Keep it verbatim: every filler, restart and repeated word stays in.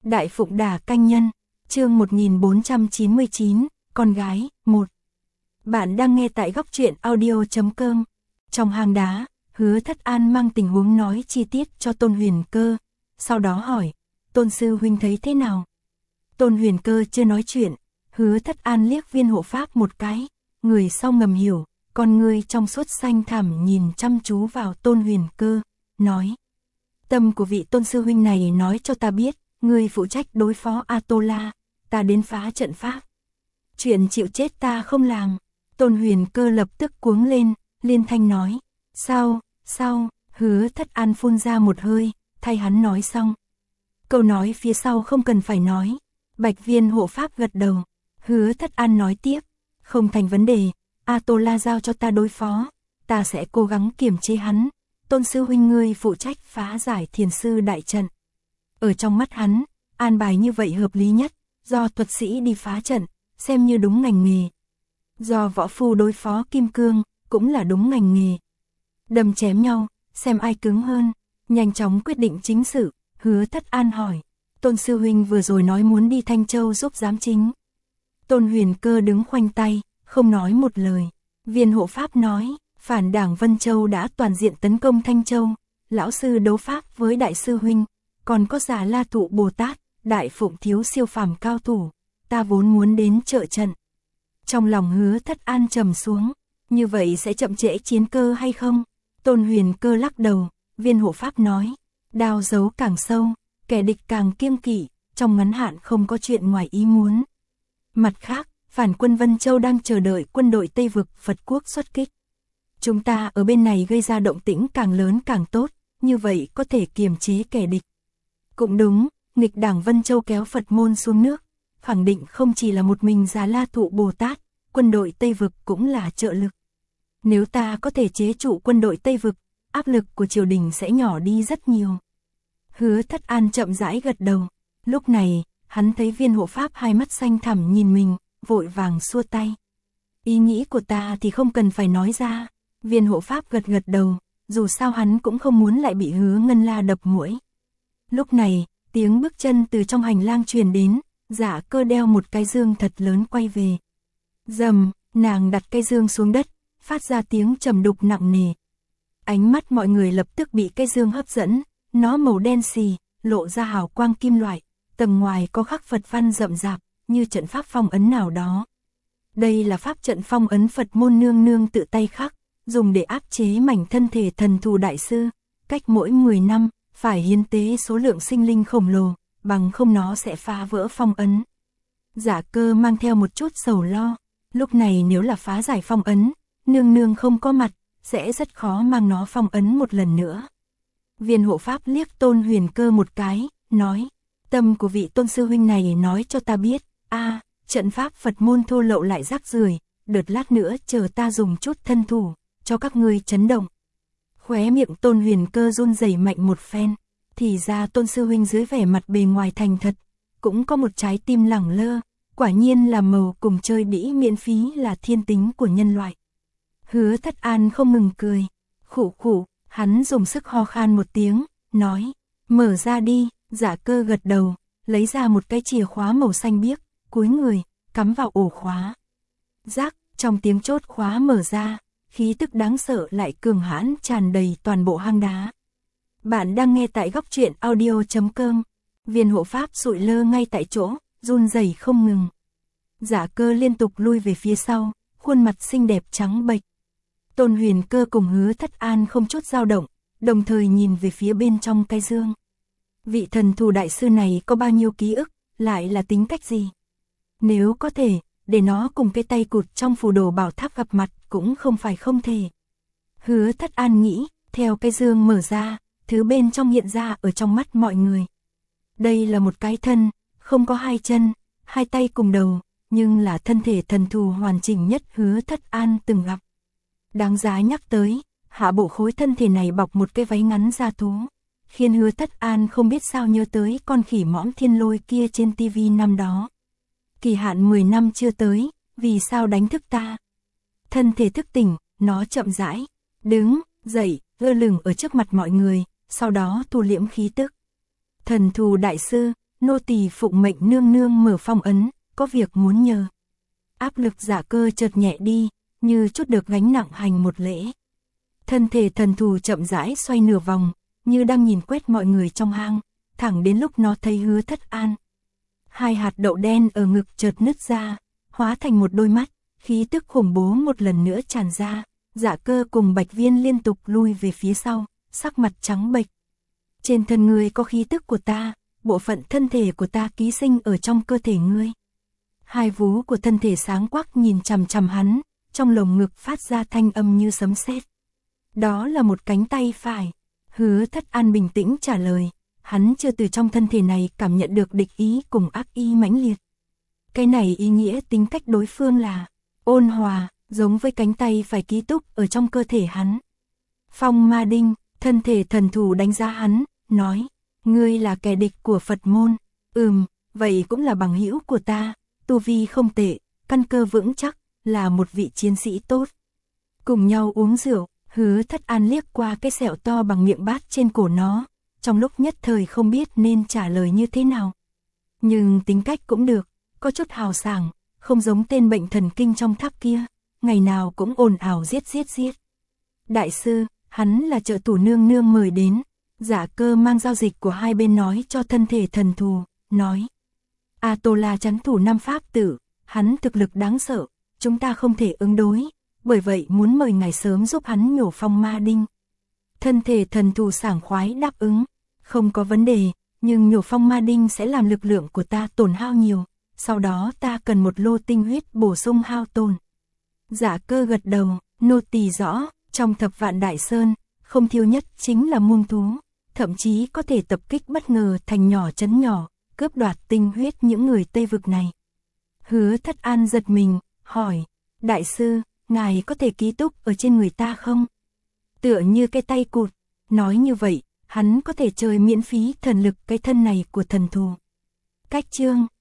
Đại Phụng Đà Canh Nhân, chương một nghìn bốn trăm chín mươi chín, con gái, một. Bạn đang nghe tại góc truyện audio chấm com. Trong hang đá, Hứa Thất An mang tình huống nói chi tiết cho Tôn Huyền Cơ, sau đó hỏi, Tôn sư huynh thấy thế nào? Tôn Huyền Cơ chưa nói chuyện, Hứa Thất An liếc Viên hộ pháp một cái, người sau ngầm hiểu, con ngươi trong suốt xanh thẳm nhìn chăm chú vào Tôn Huyền Cơ, nói. Tâm của vị Tôn sư huynh này nói cho ta biết, ngươi phụ trách đối phó A-tô-la, ta đến phá trận pháp. Chuyện chịu chết ta không làm. Tôn Huyền Cơ lập tức cuống lên, liên thanh nói. Sao, sao, Hứa Thất An phun ra một hơi, thay hắn nói xong. Câu nói phía sau không cần phải nói. Bạch Viên hộ pháp gật đầu. Hứa Thất An nói tiếp. Không thành vấn đề, A-tô-la giao cho ta đối phó, ta sẽ cố gắng kiềm chế hắn. Tôn sư huynh ngươi phụ trách phá giải thiền sư đại trận. Ở trong mắt hắn, an bài như vậy hợp lý nhất, do thuật sĩ đi phá trận, xem như đúng ngành nghề. Do võ phu đối phó kim cương, cũng là đúng ngành nghề. Đâm chém nhau, xem ai cứng hơn, nhanh chóng quyết định chính sự. Hứa Thất An hỏi, Tôn sư huynh vừa rồi nói muốn đi Thanh Châu giúp giám chính. Tôn Huyền Cơ đứng khoanh tay, không nói một lời. Viên hộ pháp nói, phản đảng Vân Châu đã toàn diện tấn công Thanh Châu, lão sư đấu pháp với đại sư huynh, còn có Già La Thụ Bồ Tát, Đại Phụng thiếu siêu phàm cao thủ, ta vốn muốn đến trợ trận. Trong lòng Hứa Thất An trầm xuống, như vậy sẽ chậm trễ chiến cơ hay không? Tôn Huyền Cơ lắc đầu, Viên hộ pháp nói, đao giấu càng sâu, kẻ địch càng kiêng kỵ, trong ngắn hạn không có chuyện ngoài ý muốn. Mặt khác, phản quân Vân Châu đang chờ đợi quân đội Tây Vực Phật Quốc xuất kích. Chúng ta ở bên này gây ra động tĩnh càng lớn càng tốt, như vậy có thể kiềm chế kẻ địch. Cũng đúng, nghịch đảng Vân Châu kéo Phật môn xuống nước, khẳng định không chỉ là một mình Già La Thụ Bồ Tát, quân đội Tây Vực cũng là trợ lực. Nếu ta có thể chế trụ quân đội Tây Vực, áp lực của triều đình sẽ nhỏ đi rất nhiều. Hứa Thất An chậm rãi gật đầu, lúc này, hắn thấy Viên hộ pháp hai mắt xanh thẳm nhìn mình, vội vàng xua tay. Ý nghĩ của ta thì không cần phải nói ra. Viên hộ pháp gật gật đầu, dù sao hắn cũng không muốn lại bị Hứa Ngân La đập muỗi. Lúc này, tiếng bước chân từ trong hành lang truyền đến, Dạ Cơ đeo một cái dương thật lớn quay về. Dầm, nàng đặt cái dương xuống đất, phát ra tiếng trầm đục nặng nề. Ánh mắt mọi người lập tức bị cái dương hấp dẫn, nó màu đen xì, lộ ra hào quang kim loại, tầng ngoài có khắc Phật văn rậm rạp, như trận pháp phong ấn nào đó. Đây là pháp trận phong ấn Phật môn nương nương tự tay khắc, dùng để áp chế mảnh thân thể thần thù đại sư, cách mỗi mười năm, phải hiến tế số lượng sinh linh khổng lồ, bằng không nó sẽ phá vỡ phong ấn. Dạ Cơ mang theo một chút sầu lo, lúc này nếu là phá giải phong ấn, nương nương không có mặt, sẽ rất khó mang nó phong ấn một lần nữa. Viên hộ pháp liếc Tôn Huyền Cơ một cái, nói, tâm của vị Tôn sư huynh này nói cho ta biết, a trận pháp Phật môn thô lậu lại rác rưởi, đợt lát nữa chờ ta dùng chút thân thủ, cho các ngươi chấn động. Khóe miệng Tôn Huyền Cơ run rẩy mạnh một phen, thì ra Tôn sư huynh dưới vẻ mặt bề ngoài thành thật, cũng có một trái tim lẳng lơ, quả nhiên là màu cùng chơi đĩ miễn phí là thiên tính của nhân loại. Hứa Thất An không ngừng cười, khụ khụ, hắn dùng sức ho khan một tiếng, nói, mở ra đi. Dạ Cơ gật đầu, lấy ra một cái chìa khóa màu xanh biếc, cúi người, cắm vào ổ khóa. Rác, trong tiếng chốt khóa mở ra, khí tức đáng sợ lại cường hãn tràn đầy toàn bộ hang đá. Bạn đang nghe tại góc truyện audio chấm com. Viên hộ pháp sụi lơ ngay tại chỗ, run rẩy không ngừng. Dạ Cơ liên tục lui về phía sau, khuôn mặt xinh đẹp trắng bệch. Tôn Huyền Cơ cùng Hứa Thất An không chút dao động, đồng thời nhìn về phía bên trong cái dương. Vị thần thù đại sư này có bao nhiêu ký ức, lại là tính cách gì? Nếu có thể, để nó cùng cái tay cụt trong phù đồ bảo tháp gặp mặt cũng không phải không thể. Hứa Thất An nghĩ, theo cái dương mở ra, thứ bên trong hiện ra ở trong mắt mọi người. Đây là một cái thân, không có hai chân, hai tay cùng đầu, nhưng là thân thể thần thù hoàn chỉnh nhất Hứa Thất An từng gặp. Đáng giá nhắc tới, hạ bộ khối thân thể này bọc một cái váy ngắn da thú, khiến Hứa Thất An không biết sao nhớ tới con khỉ mõm thiên lôi kia trên tivi năm đó. Kỳ hạn mười năm chưa tới, vì sao đánh thức ta? Thân thể thức tỉnh, nó chậm rãi, đứng, dậy, lơ lửng ở trước mặt mọi người, sau đó thu liễm khí tức. Thần thù đại sư, nô tỳ phụng mệnh nương nương mở phong ấn, có việc muốn nhờ. Áp lực Dạ Cơ chợt nhẹ đi, như chút được gánh nặng hành một lễ. Thân thể thần thù chậm rãi xoay nửa vòng, như đang nhìn quét mọi người trong hang, thẳng đến lúc nó thấy Hứa Thất An. Hai hạt đậu đen ở ngực chợt nứt ra, hóa thành một đôi mắt, khí tức khủng bố một lần nữa tràn ra. Dạ Cơ cùng Bạch Viên liên tục lui về phía sau, sắc mặt trắng bệch. Trên thân ngươi có khí tức của ta, bộ phận thân thể của ta ký sinh ở trong cơ thể ngươi. Hai vú của thân thể sáng quắc nhìn chằm chằm hắn, trong lồng ngực phát ra thanh âm như sấm sét. Đó là một cánh tay phải. Hứa Thất An bình tĩnh trả lời, hắn chưa từ trong thân thể này cảm nhận được địch ý cùng ác ý mãnh liệt. Cái này ý nghĩa tính cách đối phương là ôn hòa, giống với cánh tay phải ký túc ở trong cơ thể hắn. Phong Ma Đinh, thân thể thần thù đánh giá hắn, nói, ngươi là kẻ địch của Phật môn. Ừm, vậy cũng là bằng hữu của ta, tu vi không tệ, căn cơ vững chắc, là một vị chiến sĩ tốt. Cùng nhau uống rượu, Hứa Thất An liếc qua cái sẹo to bằng miệng bát trên cổ nó, trong lúc nhất thời không biết nên trả lời như thế nào. Nhưng tính cách cũng được, có chút hào sảng, không giống tên bệnh thần kinh trong tháp kia, ngày nào cũng ồn ào giết giết giết. Đại sư, hắn là trợ thủ nương nương mời đến. Dạ Cơ mang giao dịch của hai bên nói cho thân thể thần thù, nói. A Tô La trấn thủ năm pháp tử, hắn thực lực đáng sợ, chúng ta không thể ứng đối, bởi vậy muốn mời ngài sớm giúp hắn nhổ Phong Ma Đinh. Thân thể thần thù sảng khoái đáp ứng, không có vấn đề, nhưng nhổ Phong Ma Đinh sẽ làm lực lượng của ta tổn hao nhiều, sau đó ta cần một lô tinh huyết bổ sung hao tổn. Dạ Cơ gật đầu, nô tỳ rõ, trong Thập Vạn Đại Sơn, không thiếu nhất chính là muông thú, thậm chí có thể tập kích bất ngờ thành nhỏ trấn nhỏ, cướp đoạt tinh huyết những người Tây Vực này. Hứa Thất An giật mình, hỏi, đại sư, ngài có thể ký túc ở trên người ta không? Tựa như cái tay cụt, nói như vậy, hắn có thể chơi miễn phí thần lực cái thân này của thần thù. Cách chương